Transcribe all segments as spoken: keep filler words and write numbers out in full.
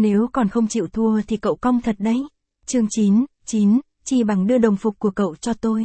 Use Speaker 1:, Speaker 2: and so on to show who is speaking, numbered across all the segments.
Speaker 1: Nếu còn không chịu thua thì cậu cong thật đấy. Chương chín, chín, chi bằng đưa đồng phục của cậu cho tôi.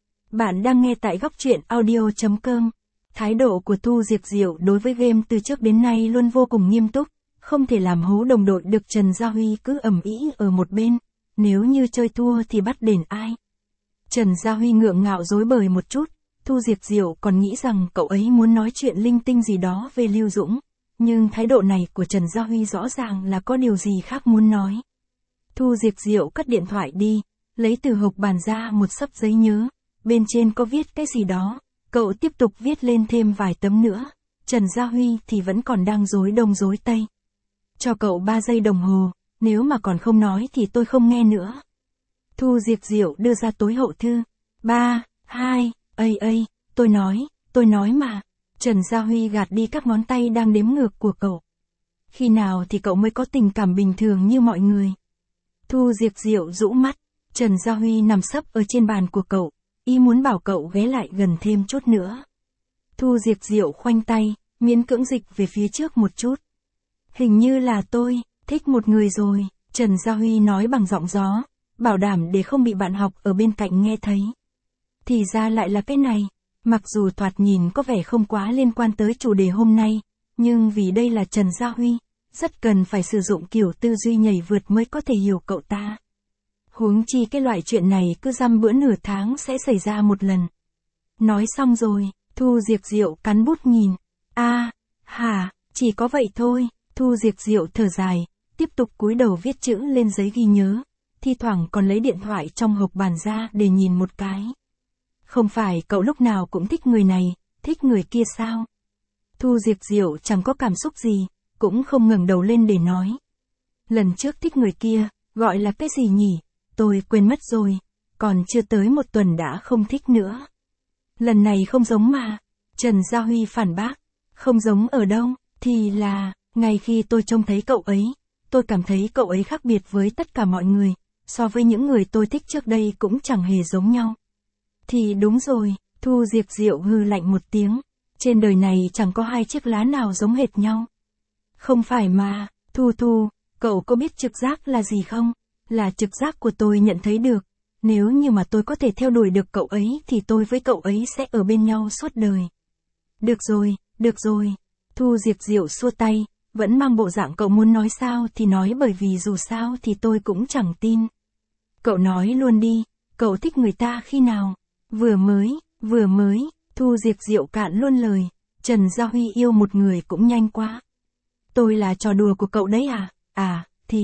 Speaker 1: Bạn đang nghe tại góc truyện audio chấm com. Thái độ của Thu Diệp Diệu đối với game từ trước đến nay luôn vô cùng nghiêm túc, không thể làm hố đồng đội được. Trần Gia Huy cứ ầm ĩ ở một bên, nếu như chơi thua thì bắt đền ai. Trần Gia Huy ngượng ngạo dối bời một chút, Thu Diệp Diệu còn nghĩ rằng cậu ấy muốn nói chuyện linh tinh gì đó về Lưu Dũng, nhưng thái độ này của Trần Gia Huy rõ ràng là có điều gì khác muốn nói. Thu Diệp Diệu cất điện thoại đi, lấy từ hộp bàn ra một xấp giấy nhớ, bên trên có viết cái gì đó, cậu tiếp tục viết lên thêm vài tấm nữa. Trần Gia Huy thì vẫn còn đang rối đông rối tây. Cho cậu ba giây đồng hồ, nếu mà còn không nói thì tôi không nghe nữa. Thu Diệp Diệu đưa ra tối hậu thư. Ba, hai, ây ây, tôi nói, tôi nói mà. Trần Gia Huy gạt đi các ngón tay đang đếm ngược của cậu. Khi nào thì cậu mới có tình cảm bình thường như mọi người? Thu Diệp Diệu rũ mắt, Trần Gia Huy nằm sấp ở trên bàn của cậu, y muốn bảo cậu ghé lại gần thêm chút nữa. Thu Diệp Diệu khoanh tay, miễn cưỡng dịch về phía trước một chút. Hình như là tôi, thích một người rồi, Trần Gia Huy nói bằng giọng gió, bảo đảm để không bị bạn học ở bên cạnh nghe thấy. Thì ra lại là cái này, mặc dù thoạt nhìn có vẻ không quá liên quan tới chủ đề hôm nay, nhưng vì đây là Trần Gia Huy, rất cần phải sử dụng kiểu tư duy nhảy vượt mới có thể hiểu cậu ta. Huống chi cái loại chuyện này cứ dăm bữa nửa tháng sẽ xảy ra một lần. Nói xong rồi, Thu Diệp Diệu cắn bút nhìn. A, à, hả, chỉ có vậy thôi. Thu Diệp Diệu thở dài, tiếp tục cúi đầu viết chữ lên giấy ghi nhớ, thi thoảng còn lấy điện thoại trong hộp bàn ra để nhìn một cái. Không phải cậu lúc nào cũng thích người này, thích người kia sao? Thu Diệp Diệu chẳng có cảm xúc gì, cũng không ngẩng đầu lên để nói. Lần trước thích người kia, gọi là cái gì nhỉ? Tôi quên mất rồi, còn chưa tới một tuần đã không thích nữa. Lần này không giống mà. Trần Gia Huy phản bác. Không giống ở đâu, thì là, ngay khi tôi trông thấy cậu ấy, tôi cảm thấy cậu ấy khác biệt với tất cả mọi người, so với những người tôi thích trước đây cũng chẳng hề giống nhau. Thì đúng rồi, Thu Diệp Diệu hừ lạnh một tiếng, trên đời này chẳng có hai chiếc lá nào giống hệt nhau. Không phải mà, Thu Thu, cậu có biết trực giác là gì không? Là trực giác của tôi nhận thấy được, nếu như mà tôi có thể theo đuổi được cậu ấy thì tôi với cậu ấy sẽ ở bên nhau suốt đời. Được rồi, được rồi. Thu Diệp Diệu xua tay, vẫn mang bộ dạng cậu muốn nói sao thì nói, bởi vì dù sao thì tôi cũng chẳng tin. Cậu nói luôn đi, cậu thích người ta khi nào? Vừa mới, vừa mới, Thu Diệp Diệu cạn luôn lời, Trần Gia Huy yêu một người cũng nhanh quá. Tôi là trò đùa của cậu đấy à? À, thì...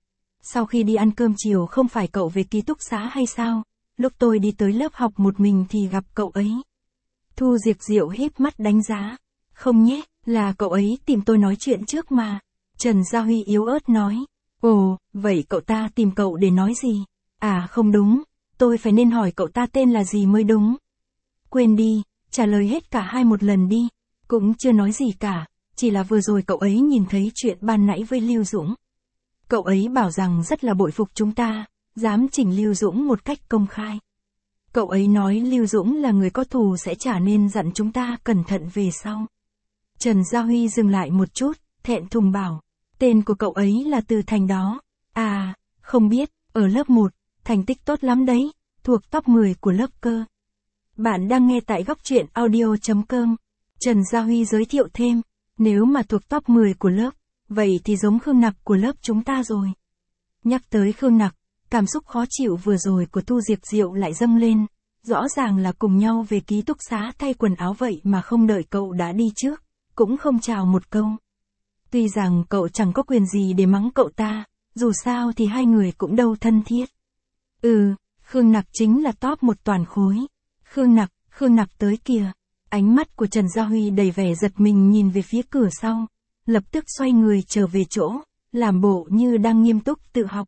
Speaker 1: Sau khi đi ăn cơm chiều không phải cậu về ký túc xá hay sao? Lúc tôi đi tới lớp học một mình thì gặp cậu ấy. Thu Diệp Diệu híp mắt đánh giá. Không nhé, là cậu ấy tìm tôi nói chuyện trước mà. Trần Gia Huy yếu ớt nói. Ồ, vậy cậu ta tìm cậu để nói gì? À không đúng, tôi phải nên hỏi cậu ta tên là gì mới đúng. Quên đi, trả lời hết cả hai một lần đi. Cũng chưa nói gì cả, chỉ là vừa rồi cậu ấy nhìn thấy chuyện ban nãy với Lưu Dũng. Cậu ấy bảo rằng rất là bội phục chúng ta, dám chỉnh Lưu Dũng một cách công khai. Cậu ấy nói Lưu Dũng là người có thù sẽ trả, nên dặn chúng ta cẩn thận về sau. Trần Gia Huy dừng lại một chút, thẹn thùng bảo, tên của cậu ấy là Từ Thành đó. À, không biết, ở lớp một, thành tích tốt lắm đấy, thuộc top mười của lớp cơ. Bạn đang nghe tại góc truyện audio chấm com. Trần Gia Huy giới thiệu thêm, nếu mà thuộc top mười của lớp, vậy thì giống Khương Nặc của lớp chúng ta rồi. Nhắc tới Khương Nặc, cảm xúc khó chịu vừa rồi của Thu Diệp Diệu lại dâng lên, rõ ràng là cùng nhau về ký túc xá thay quần áo vậy mà không đợi cậu đã đi trước, cũng không chào một câu. Tuy rằng cậu chẳng có quyền gì để mắng cậu ta, dù sao thì hai người cũng đâu thân thiết. Ừ, Khương Nặc chính là top một toàn khối. Khương Nặc, Khương Nặc tới kìa. Ánh mắt của Trần Gia Huy đầy vẻ giật mình nhìn về phía cửa sau, lập tức xoay người trở về chỗ, làm bộ như đang nghiêm túc tự học.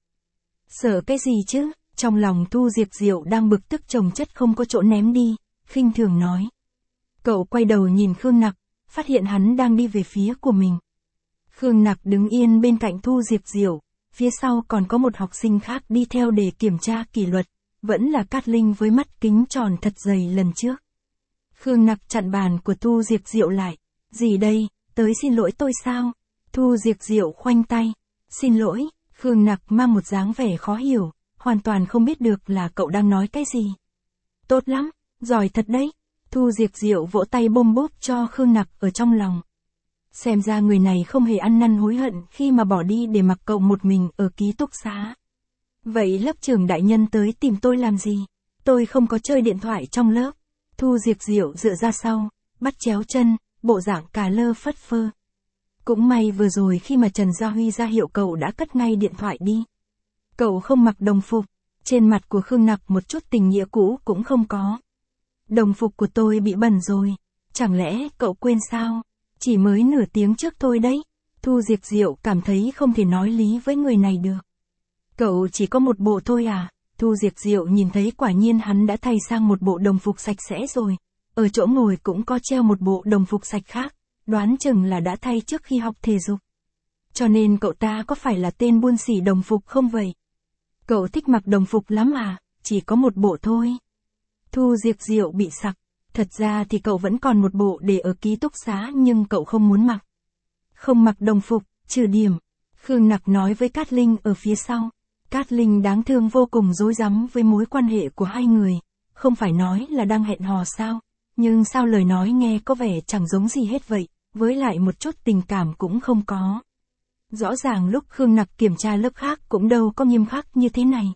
Speaker 1: Sợ cái gì chứ? Trong lòng Thu Diệp Diệu đang bực tức chồng chất không có chỗ ném đi, khinh thường nói. Cậu quay đầu nhìn Khương Nặc, phát hiện hắn đang đi về phía của mình. Khương Nặc đứng yên bên cạnh Thu Diệp Diệu, phía sau còn có một học sinh khác đi theo để kiểm tra kỷ luật, vẫn là Cát Linh với mắt kính tròn thật dày lần trước. Khương Nặc chặn bàn của Thu Diệp Diệu lại. Gì đây, tới xin lỗi tôi sao? Thu Diệp Diệu khoanh tay. Xin lỗi, Khương Nặc mang một dáng vẻ khó hiểu, hoàn toàn không biết được là cậu đang nói cái gì. Tốt lắm, giỏi thật đấy. Thu Diệp Diệu vỗ tay bôm bốp cho Khương Nặc ở trong lòng. Xem ra người này không hề ăn năn hối hận khi mà bỏ đi để mặc cậu một mình ở ký túc xá. Vậy lớp trưởng đại nhân tới tìm tôi làm gì? Tôi không có chơi điện thoại trong lớp. Thu Diệp Diệu dựa ra sau, bắt chéo chân, bộ dạng cà lơ phất phơ. Cũng may vừa rồi khi mà Trần Gia Huy ra hiệu cậu đã cất ngay điện thoại đi. Cậu không mặc đồng phục, trên mặt của Khương Nặc một chút tình nghĩa cũ cũng không có. Đồng phục của tôi bị bẩn rồi, chẳng lẽ cậu quên sao? Chỉ mới nửa tiếng trước thôi đấy. Thu Diệp Diệu cảm thấy không thể nói lý với người này được. Cậu chỉ có một bộ thôi à? Thu Diệp Diệu nhìn thấy quả nhiên hắn đã thay sang một bộ đồng phục sạch sẽ rồi. Ở chỗ ngồi cũng có treo một bộ đồng phục sạch khác, đoán chừng là đã thay trước khi học thể dục. Cho nên cậu ta có phải là tên buôn xỉ đồng phục không vậy? Cậu thích mặc đồng phục lắm à? Chỉ có một bộ thôi. Thu Diệp Diệu bị sặc. Thật ra thì cậu vẫn còn một bộ để ở ký túc xá nhưng cậu không muốn mặc. Không mặc đồng phục, trừ điểm. Khương Nặc nói với Cát Linh ở phía sau. Cát Linh đáng thương vô cùng rối rắm với mối quan hệ của hai người. Không phải nói là đang hẹn hò sao? Nhưng sao lời nói nghe có vẻ chẳng giống gì hết vậy, với lại một chút tình cảm cũng không có. Rõ ràng lúc Khương Nặc kiểm tra lớp khác cũng đâu có nghiêm khắc như thế này.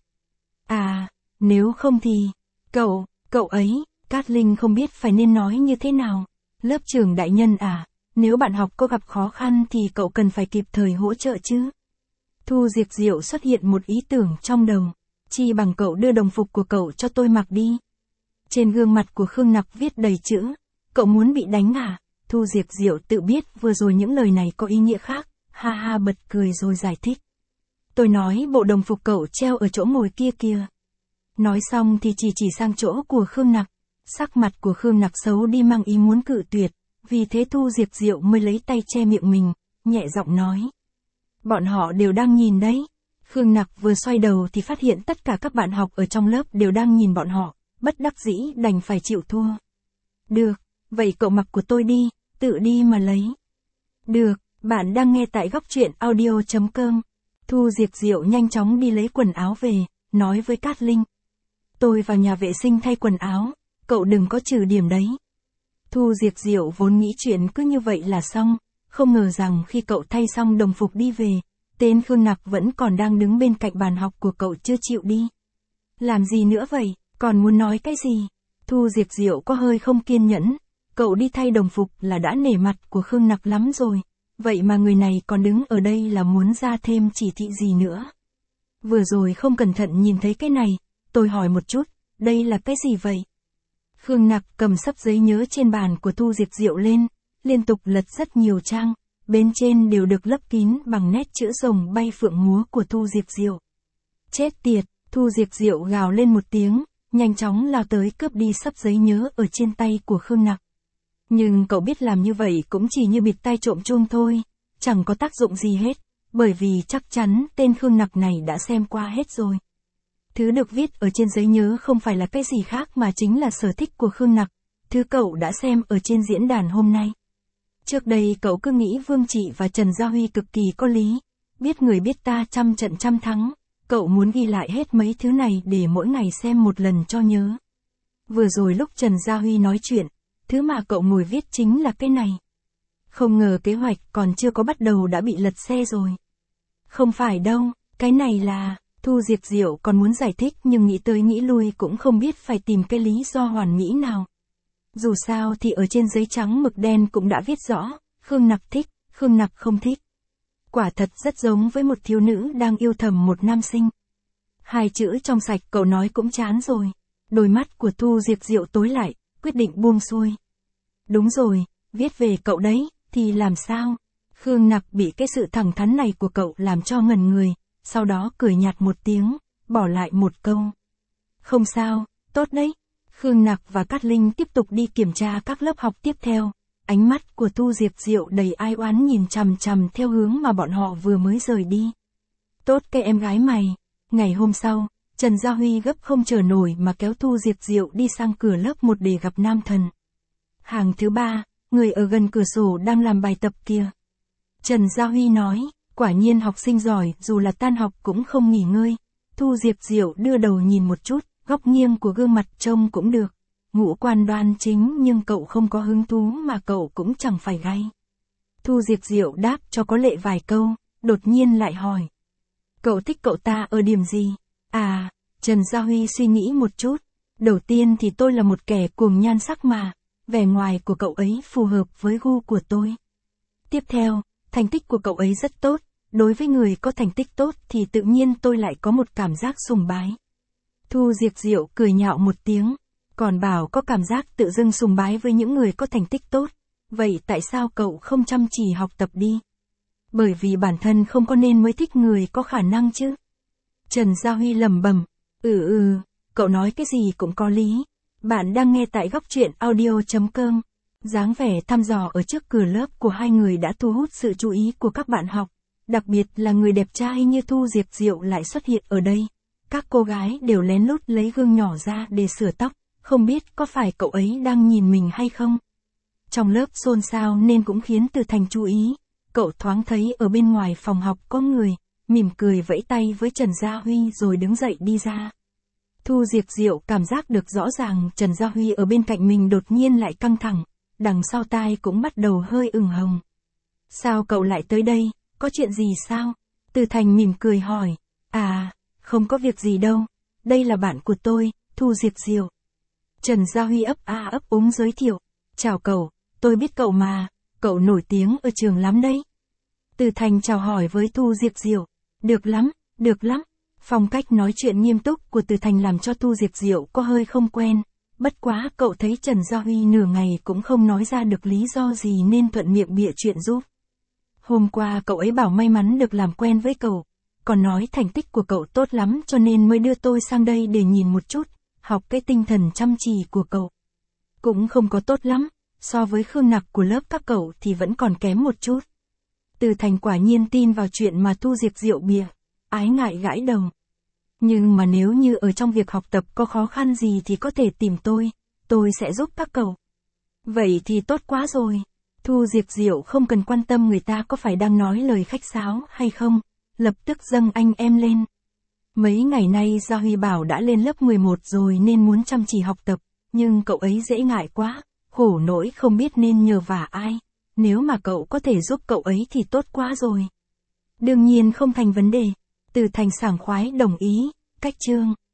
Speaker 1: À, nếu không thì, cậu, cậu ấy, Cát Linh không biết phải nên nói như thế nào. Lớp trưởng đại nhân à, nếu bạn học có gặp khó khăn thì cậu cần phải kịp thời hỗ trợ chứ. Thu Diệp Diệu xuất hiện một ý tưởng trong đầu. Chi bằng cậu đưa đồng phục của cậu cho tôi mặc đi. Trên gương mặt của Khương Nặc viết đầy chữ. Cậu muốn bị đánh à? Thu Diệp Diệu tự biết vừa rồi những lời này có ý nghĩa khác. Ha ha bật cười rồi giải thích. Tôi nói bộ đồng phục cậu treo ở chỗ ngồi kia kìa. Nói xong thì chỉ chỉ sang chỗ của Khương Nặc. Sắc mặt của Khương Nặc xấu đi mang ý muốn cự tuyệt. Vì thế Thu Diệp Diệu mới lấy tay che miệng mình, nhẹ giọng nói. Bọn họ đều đang nhìn đấy. Khương Nặc vừa xoay đầu thì phát hiện tất cả các bạn học ở trong lớp đều đang nhìn bọn họ. Bất đắc dĩ đành phải chịu thua. Được, vậy cậu mặc của tôi đi, tự đi mà lấy. Được, bạn đang nghe tại góc truyện audio chấm com. Thu Diệp Diệu nhanh chóng đi lấy quần áo về, nói với Cát Linh. Tôi vào nhà vệ sinh thay quần áo, cậu đừng có trừ điểm đấy. Thu Diệp Diệu vốn nghĩ chuyện cứ như vậy là xong, không ngờ rằng khi cậu thay xong đồng phục đi về, tên Khương Nặc vẫn còn đang đứng bên cạnh bàn học của cậu chưa chịu đi. Làm gì nữa vậy, còn muốn nói cái gì? Thu Diệp Diệu có hơi không kiên nhẫn, cậu đi thay đồng phục là đã nể mặt của Khương Nặc lắm rồi, vậy mà người này còn đứng ở đây là muốn ra thêm chỉ thị gì nữa. Vừa rồi không cẩn thận nhìn thấy cái này, tôi hỏi một chút, đây là cái gì vậy? Khương Nặc cầm sấp giấy nhớ trên bàn của Thu Diệp Diệu lên, liên tục lật rất nhiều trang, bên trên đều được lấp kín bằng nét chữ rồng bay phượng múa của Thu Diệp Diệu. Chết tiệt, Thu Diệp Diệu gào lên một tiếng, nhanh chóng lao tới cướp đi sấp giấy nhớ ở trên tay của Khương Nặc. Nhưng cậu biết làm như vậy cũng chỉ như bịt tai trộm chuông thôi, chẳng có tác dụng gì hết, bởi vì chắc chắn tên Khương Nặc này đã xem qua hết rồi. Thứ được viết ở trên giấy nhớ không phải là cái gì khác mà chính là sở thích của Khương Nặc, thứ cậu đã xem ở trên diễn đàn hôm nay. Trước đây cậu cứ nghĩ Vương Trị và Trần Gia Huy cực kỳ có lý, biết người biết ta trăm trận trăm thắng, cậu muốn ghi lại hết mấy thứ này để mỗi ngày xem một lần cho nhớ. Vừa rồi lúc Trần Gia Huy nói chuyện, thứ mà cậu ngồi viết chính là cái này. Không ngờ kế hoạch còn chưa có bắt đầu đã bị lật xe rồi. Không phải đâu, cái này là... Thu Diệp Diệu còn muốn giải thích nhưng nghĩ tới nghĩ lui cũng không biết phải tìm cái lý do hoàn mỹ nào. Dù sao thì ở trên giấy trắng mực đen cũng đã viết rõ, Khương Nặc thích, Khương Nặc không thích. Quả thật rất giống với một thiếu nữ đang yêu thầm một nam sinh. Hai chữ trong sạch cậu nói cũng chán rồi. Đôi mắt của Thu Diệp Diệu tối lại, quyết định buông xuôi. Đúng rồi, viết về cậu đấy, thì làm sao? Khương Nặc bị cái sự thẳng thắn này của cậu làm cho ngẩn người. Sau đó cười nhạt một tiếng, bỏ lại một câu. Không sao, tốt đấy. Khương Nặc và Cát Linh tiếp tục đi kiểm tra các lớp học tiếp theo. Ánh mắt của Thu Diệp Diệu đầy ai oán nhìn chằm chằm theo hướng mà bọn họ vừa mới rời đi. Tốt cái em gái mày. Ngày hôm sau, Trần Gia Huy gấp không chờ nổi mà kéo Thu Diệp Diệu đi sang cửa lớp một để gặp nam thần. Hàng thứ ba, người ở gần cửa sổ đang làm bài tập kia. Trần Gia Huy nói, quả nhiên học sinh giỏi, dù là tan học cũng không nghỉ ngơi. Thu Diệp Diệu đưa đầu nhìn một chút, góc nghiêng của gương mặt trông cũng được. Ngũ quan đoan chính nhưng cậu không có hứng thú mà cậu cũng chẳng phải gay. Thu Diệp Diệu đáp cho có lệ vài câu, đột nhiên lại hỏi. Cậu thích cậu ta ở điểm gì? À, Trần Gia Huy suy nghĩ một chút. Đầu tiên thì tôi là một kẻ cuồng nhan sắc mà, vẻ ngoài của cậu ấy phù hợp với gu của tôi. Tiếp theo, thành tích của cậu ấy rất tốt, đối với người có thành tích tốt thì tự nhiên tôi lại có một cảm giác sùng bái. Thu Diệp Diệu cười nhạo một tiếng, còn bảo có cảm giác tự dưng sùng bái với những người có thành tích tốt, vậy tại sao cậu không chăm chỉ học tập đi? Bởi vì bản thân không có nên mới thích người có khả năng chứ. Trần Gia Huy lẩm bẩm, ừ ừ, cậu nói cái gì cũng có lý. Bạn đang nghe tại góc truyện audio chấm com. Dáng vẻ thăm dò ở trước cửa lớp của hai người đã thu hút sự chú ý của các bạn học. Đặc biệt là người đẹp trai như Thu Diệp Diệu lại xuất hiện ở đây. Các cô gái đều lén lút lấy gương nhỏ ra để sửa tóc, không biết có phải cậu ấy đang nhìn mình hay không. Trong lớp xôn xao nên cũng khiến Từ Thành chú ý. Cậu thoáng thấy ở bên ngoài phòng học có người, mỉm cười vẫy tay với Trần Gia Huy rồi đứng dậy đi ra. Thu Diệp Diệu cảm giác được rõ ràng Trần Gia Huy ở bên cạnh mình đột nhiên lại căng thẳng, đằng sau tai cũng bắt đầu hơi ửng hồng. Sao cậu lại tới đây, có chuyện gì sao? Từ Thành mỉm cười hỏi. À, không có việc gì đâu, đây là bạn của tôi, Thu Diệp Diệu. Trần Gia Huy ấp a ấp úng giới thiệu. Chào cậu, tôi biết cậu mà, cậu nổi tiếng ở trường lắm đấy. Từ Thành chào hỏi với Thu Diệp Diệu. Được lắm, được lắm. Phong cách nói chuyện nghiêm túc của Từ Thành làm cho Thu Diệp Diệu có hơi không quen. Bất quá cậu thấy Trần Gia Huy nửa ngày cũng không nói ra được lý do gì nên thuận miệng bịa chuyện giúp. Hôm qua cậu ấy bảo may mắn được làm quen với cậu, còn nói thành tích của cậu tốt lắm cho nên mới đưa tôi sang đây để nhìn một chút, học cái tinh thần chăm chỉ của cậu. Cũng không có tốt lắm, so với Khương Nặc của lớp các cậu thì vẫn còn kém một chút. Từ Thành quả nhiên tin vào chuyện mà Thu Diệp Diệu bịa, ái ngại gãi đầu. Nhưng mà nếu như ở trong việc học tập có khó khăn gì thì có thể tìm tôi, tôi sẽ giúp các cậu. Vậy thì tốt quá rồi. Thu Diệp Diệu không cần quan tâm người ta có phải đang nói lời khách sáo hay không, lập tức dâng anh em lên. Mấy ngày nay Gia Huy bảo đã lên lớp mười một rồi nên muốn chăm chỉ học tập, nhưng cậu ấy dễ ngại quá, khổ nỗi không biết nên nhờ vả ai. Nếu mà cậu có thể giúp cậu ấy thì tốt quá rồi. Đương nhiên không thành vấn đề. Từ Thành sảng khoái đồng ý. Cách chương